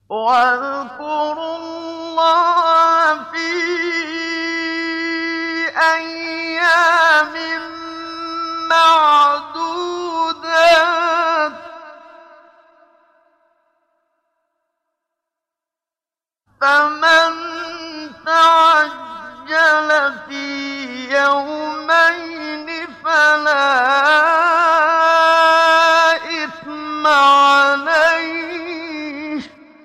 وَاذْكُرُوا اللَّهَ فِي أَيَّامٍ مَّعْدُودَاتٍ ۚ فَمَن تَعَجَّلَ فِي يَوْمَيْنِ فَلَا إِثْمَ عَلَيْهِ ۚ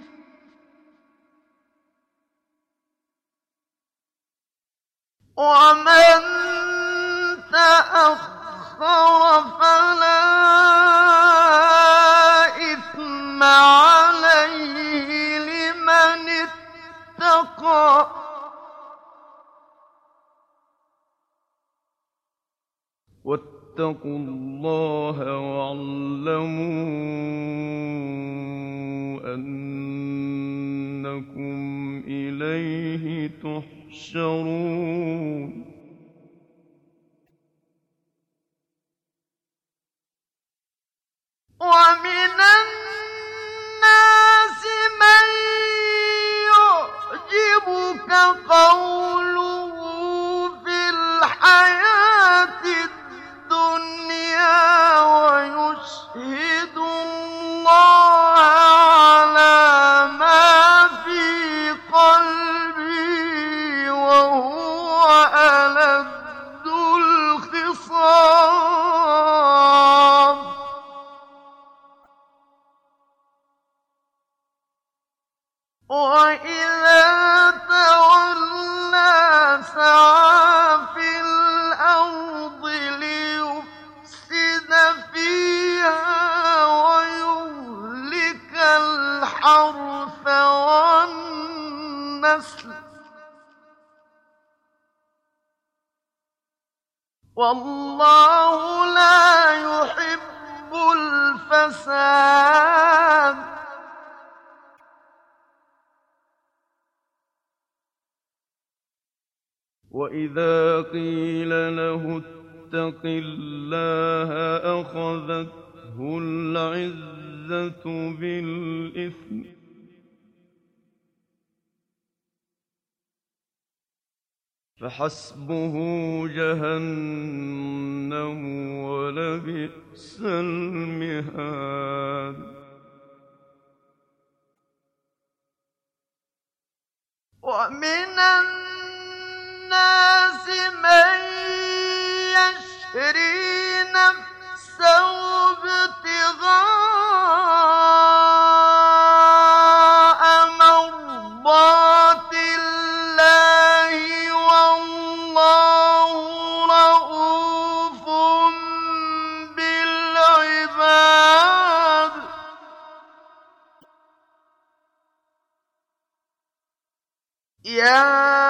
وَمَن تَأَخَّرَ فَلَا إِثْمَ عَلَيْهِ لِمَنِ اتَّقَىٰ ۗ وَاتَّقُوا اللَّهَ وَاعْلَمُوا أَنَّكُمْ إِلَيْهِ تُحْشَرُونَ وَمِنَ النَّاسِ مَن يُعْجِبُكَ قَوْلُهُ فِي الْحَيَاةِ الدُّنْيَا وَيُشْهِدُ اللَّهَ عَلَىٰ مَا فِي قَلْبِهِ وَهُوَ أَلَدُّ الْخِصَامِ وَإِذَا تَوَلَّىٰ سَعَىٰ فِي الْأَرْضِ لِيُفْسِدَ فِيهَا وَيُهْلِكَ الْحَرْثَ وَالنَّسْلَ ۗ وَاللَّهُ لَا يُحِبُّ الْفَسَادَ ۗ وَإِذَا قِيلَ لَهُ اتَّقِ اللَّهَ أَخَذَتْهُ الْعِزَّةُ بِالْإِثْمِ ۚ فَحَسْبُهُ جَهَنَّمُ ۚ وَلَبِئْسَ الْمِهَادُ وَمِنَ النَّاسِ مَن يَشْرِي نَفْسَهُ ابْتِغَاءَ مَرْضَاتِ اللَّهِ ۗ وَاللَّهُ رَءُوفٌ بِالْعِبَادِ يَا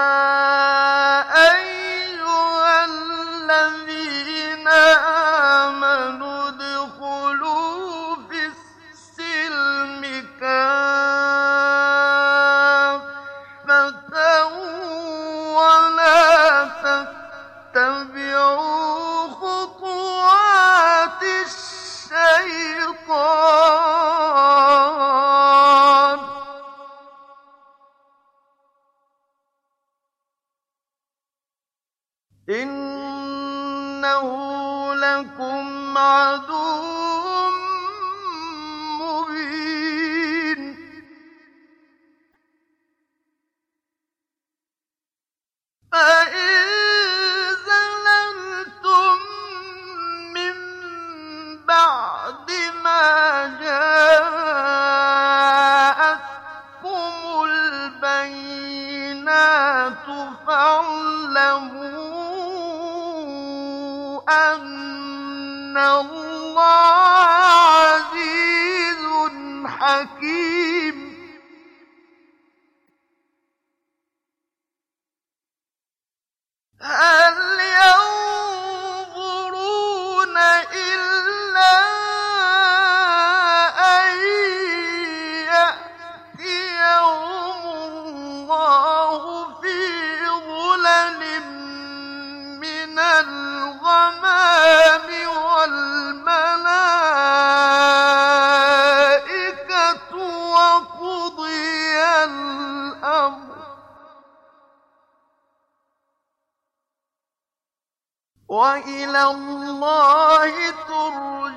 أَيُّهَا الَّذِينَ آمَنُوا ادْخُلُوا فِي السِّلْمِ كَافَّةً وَلَا تَتَّبِعُوا خُطُوَاتِ الشَّيْطَانِ ۚ إِنَّهُ لَكُمْ عَدُوٌّ مُّبِينٌ فَإِن زَلَلْتُم مِّن بَعْدِ مَا جَاءَتْكُمُ الْبَيِّنَاتُ فَاعْلَمُوا أَنَّ اللَّهَ عَزِيزٌ حَكِيمٌ هَلْ يَنظُرُونَ إِلَّا أَن يَأْتِيَهُمُ اللَّهُ فِي ظُلَلٍ مِّنَ الْغَمَامِ وَالْمَلَائِكَةُ وإلى الله ترجع